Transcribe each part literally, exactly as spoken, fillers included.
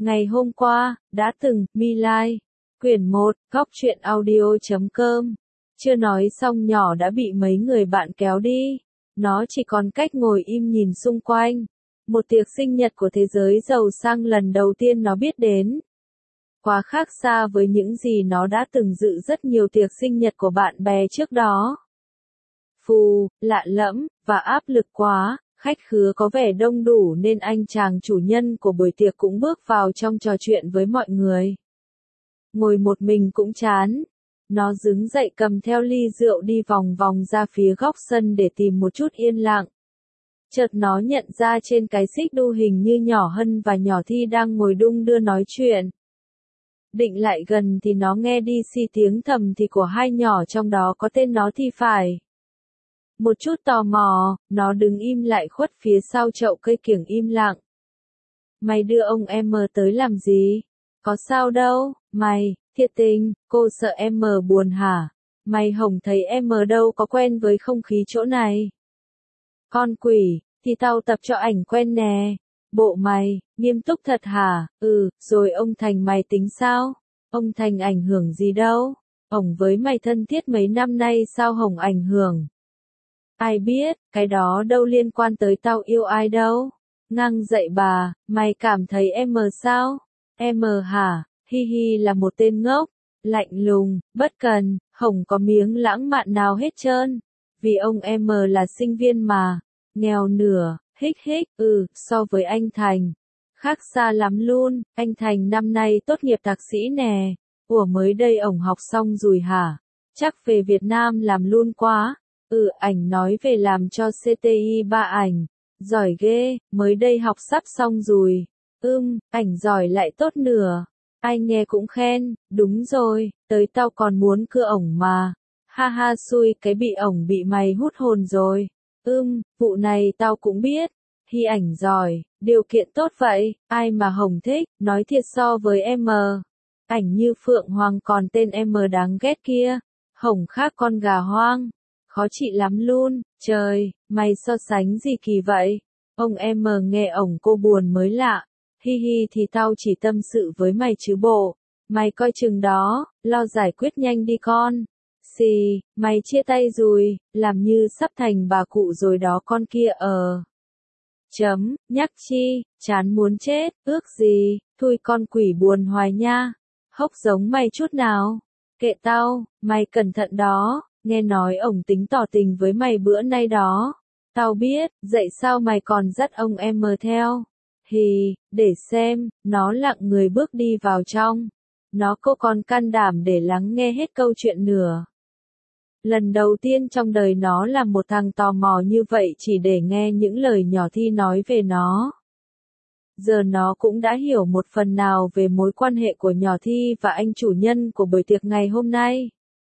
Ngày hôm qua, đã từng, My Lai. Quyển một, góc truyện audio chấm com. Chưa nói xong nhỏ đã bị mấy người bạn kéo đi. Nó chỉ còn cách ngồi im nhìn xung quanh. Một tiệc sinh nhật của thế giới giàu sang lần đầu tiên nó biết đến. Quá khác xa với những gì nó đã từng dự rất nhiều tiệc sinh nhật của bạn bè trước đó. Phù, lạ lẫm, và áp lực quá. Khách khứa có vẻ đông đủ nên anh chàng chủ nhân của buổi tiệc cũng bước vào trong trò chuyện với mọi người. Ngồi một mình cũng chán. Nó đứng dậy cầm theo ly rượu đi vòng vòng ra phía góc sân để tìm một chút yên lặng. Chợt nó nhận ra trên cái xích đu hình như nhỏ Hân và nhỏ Thi đang ngồi đung đưa nói chuyện. Định lại gần thì nó nghe đi xi tiếng thầm thì của hai nhỏ trong đó có tên nó thì phải. Một chút tò mò, nó đứng im lại khuất phía sau chậu cây kiểng im lặng. Mày đưa ông em tới làm gì? Có sao đâu, mày, thiệt tình, cô sợ em buồn hả? Mày Hồng thấy em đâu có quen với không khí chỗ này. Con quỷ, thì tao tập cho ảnh quen nè. Bộ mày, nghiêm túc thật hả? Ừ, rồi ông Thành mày tính sao? Ông Thành ảnh hưởng gì đâu? Ổng với mày thân thiết mấy năm nay sao Hồng ảnh hưởng? Ai biết, cái đó đâu liên quan tới tao yêu ai đâu. Ngang dậy bà, mày cảm thấy em sao? Em hả? Hi hi là một tên ngốc, lạnh lùng, bất cần, Hồng có miếng lãng mạn nào hết trơn. Vì ông em là sinh viên mà, nghèo nửa, hích hích, ừ, so với anh Thành. Khác xa lắm luôn, anh Thành năm nay tốt nghiệp thạc sĩ nè. Ủa mới đây ổng học xong rồi hả? Chắc về Việt Nam làm luôn quá. Ừ, ảnh nói về làm cho xê tê i ba ảnh. Giỏi ghê, mới đây học sắp xong rồi. Ưm, ảnh giỏi lại tốt nửa. Ai nghe cũng khen, đúng rồi, tới tao còn muốn cưa ổng mà. Ha ha xui cái bị ổng bị mày hút hồn rồi. Ưm, vụ này tao cũng biết. Hi ảnh giỏi, điều kiện tốt vậy, ai mà Hồng thích, nói thiệt so với em. Ảnh như Phượng Hoàng còn tên em đáng ghét kia. Hồng khác con gà hoang. Khó chịu lắm luôn, trời, mày so sánh gì kỳ vậy? Ông em nghe ổng cô buồn mới lạ. Hi hi thì tao chỉ tâm sự với mày chứ bộ. Mày coi chừng đó, lo giải quyết nhanh đi con. Xì, mày chia tay rồi, làm như sắp thành bà cụ rồi đó con kia ờ. Chấm, nhắc chi, chán muốn chết, ước gì, thôi con quỷ buồn hoài nha. Hốc giống mày chút nào. Kệ tao, mày cẩn thận đó. Nghe nói ổng tính tỏ tình với mày bữa nay đó. Tao biết, dậy sao mày còn dắt ông em mờ theo. Hì, để xem, nó lặng người bước đi vào trong. Nó cô còn can đảm để lắng nghe hết câu chuyện nửa. Lần đầu tiên trong đời nó là một thằng tò mò như vậy chỉ để nghe những lời nhỏ Thi nói về nó. Giờ nó cũng đã hiểu một phần nào về mối quan hệ của nhỏ Thi và anh chủ nhân của buổi tiệc ngày hôm nay.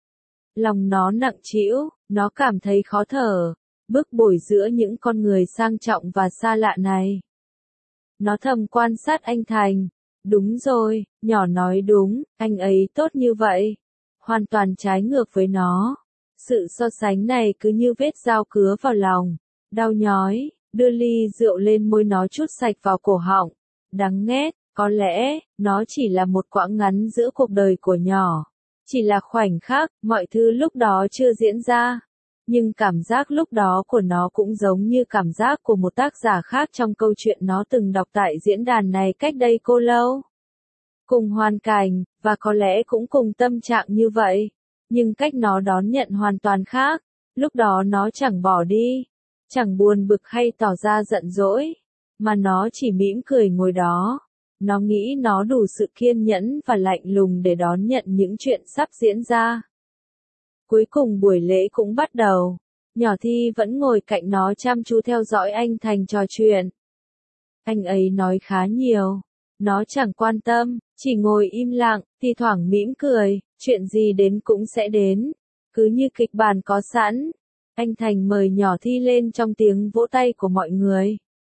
Lòng nó nặng trĩu, nó cảm thấy khó thở, bức bối giữa những con người sang trọng và xa lạ này. Nó thầm quan sát anh Thành. Đúng rồi, nhỏ nói đúng, anh ấy tốt như vậy. Hoàn toàn trái ngược với nó. Sự so sánh này cứ như vết dao cứa vào lòng. Đau nhói, đưa ly rượu lên môi nó chút sạch vào cổ họng. Đắng nghét, có lẽ, nó chỉ là một quãng ngắn giữa cuộc đời của nhỏ. Chỉ là khoảnh khắc, mọi thứ lúc đó chưa diễn ra. Nhưng cảm giác lúc đó của nó cũng giống như cảm giác của một tác giả khác trong câu chuyện nó từng đọc tại diễn đàn này cách đây cô lâu. Cùng hoàn cảnh, và có lẽ cũng cùng tâm trạng như vậy. Nhưng cách nó đón nhận hoàn toàn khác. Lúc đó nó chẳng bỏ đi, chẳng buồn bực hay tỏ ra giận dỗi, mà nó chỉ mỉm cười ngồi đó. Nó nghĩ nó đủ sự kiên nhẫn và lạnh lùng để đón nhận những chuyện sắp diễn ra. Cuối cùng buổi lễ cũng bắt đầu. Nhỏ Thi vẫn ngồi cạnh nó chăm chú theo dõi anh Thành trò chuyện. Anh ấy nói khá nhiều. Nó chẳng quan tâm, chỉ ngồi im lặng, thi thoảng mỉm cười, chuyện gì đến cũng sẽ đến. Cứ như kịch bản có sẵn. Anh Thành mời nhỏ Thi lên trong tiếng vỗ tay của mọi người.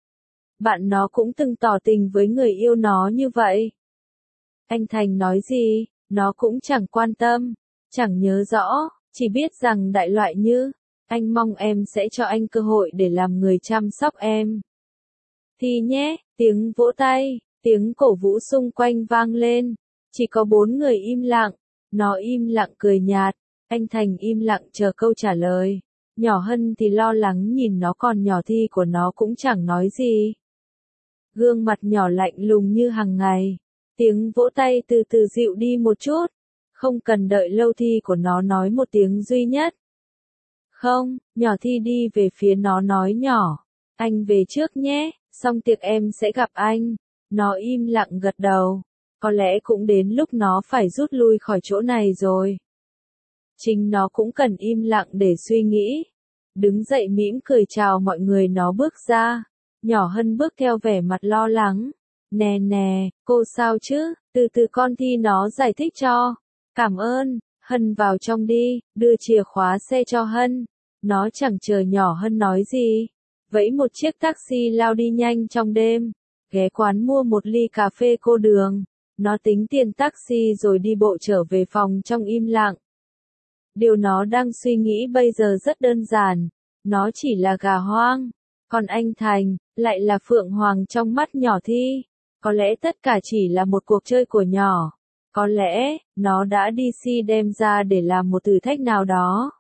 Bạn nó cũng từng tỏ tình với người yêu nó như vậy. Anh Thành nói gì, nó cũng chẳng quan tâm, chẳng nhớ rõ, chỉ biết rằng đại loại như, anh mong em sẽ cho anh cơ hội để làm người chăm sóc em. Thi nhé, tiếng vỗ tay, Tiếng cổ vũ xung quanh vang lên. Chỉ có bốn người im lặng. Nó im lặng cười nhạt. Anh Thành im lặng chờ câu trả lời. Nhỏ Hân thì lo lắng nhìn nó, còn nhỏ Thi của nó cũng chẳng nói gì. Gương mặt nhỏ lạnh lùng như hàng ngày. Tiếng vỗ tay từ từ dịu đi một chút. Không cần đợi lâu Thi của nó nói một tiếng duy nhất. Không, nhỏ Thi đi về phía nó nói nhỏ. Anh về trước nhé, xong tiệc em sẽ gặp anh. Nó im lặng gật đầu. Có lẽ cũng đến lúc nó phải rút lui khỏi chỗ này rồi. Chính nó cũng cần im lặng để suy nghĩ. Đứng dậy mỉm cười chào mọi người, nó bước ra. Nhỏ Hân bước theo vẻ mặt lo lắng. Nè nè, cô sao chứ? Từ từ con Thi nó giải thích cho. Cảm ơn, Hân vào trong đi, đưa chìa khóa xe cho Hân. Nó chẳng chờ nhỏ Hân nói gì. Vẫy một chiếc taxi lao đi nhanh trong đêm. Ghé quán mua một ly cà phê cô đường. Nó tính tiền taxi rồi đi bộ trở về phòng trong im lặng. Điều nó đang suy nghĩ bây giờ rất đơn giản. Nó chỉ là gà hoang. Còn anh Thành, lại là phượng hoàng trong mắt nhỏ Thi. Có lẽ tất cả chỉ là một cuộc chơi của nhỏ. Có lẽ, nó đã đi si đem ra để làm một thử thách nào đó.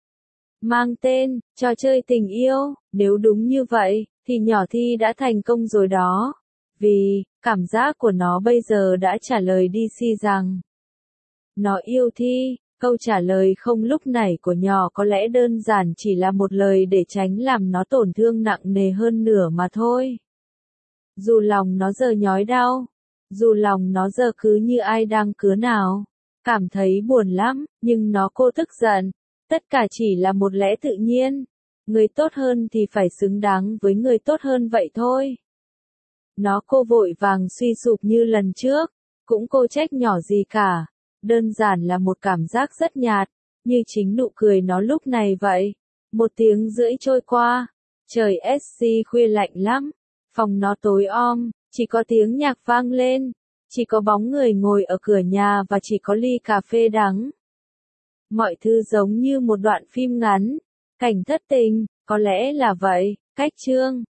Mang tên, trò chơi tình yêu. Nếu đúng như vậy, thì nhỏ Thi đã thành công rồi đó. Vì, cảm giác của nó bây giờ đã trả lời đi si rằng nó yêu Thi. Câu trả lời không lúc nãy của nhỏ có lẽ đơn giản chỉ là một lời để tránh làm nó tổn thương nặng nề hơn nửa mà thôi. Dù lòng nó giờ nhói đau, dù lòng nó giờ cứ như ai đang cứa nào, cảm thấy buồn lắm, nhưng nó cô tức giận. Tất cả chỉ là một lẽ tự nhiên. Người tốt hơn thì phải xứng đáng với người tốt hơn vậy thôi. Nó cô vội vàng suy sụp như lần trước, cũng cô trách nhỏ gì cả. Đơn giản là một cảm giác rất nhạt, như chính nụ cười nó lúc này vậy. Một tiếng rưỡi trôi qua, trời ét xê khuya lạnh lắm, phòng nó tối om, chỉ có tiếng nhạc vang lên, chỉ có bóng người ngồi ở cửa nhà và chỉ có ly cà phê đắng. Mọi thứ giống như một đoạn phim ngắn, cảnh thất tình, có lẽ là vậy, cách chương.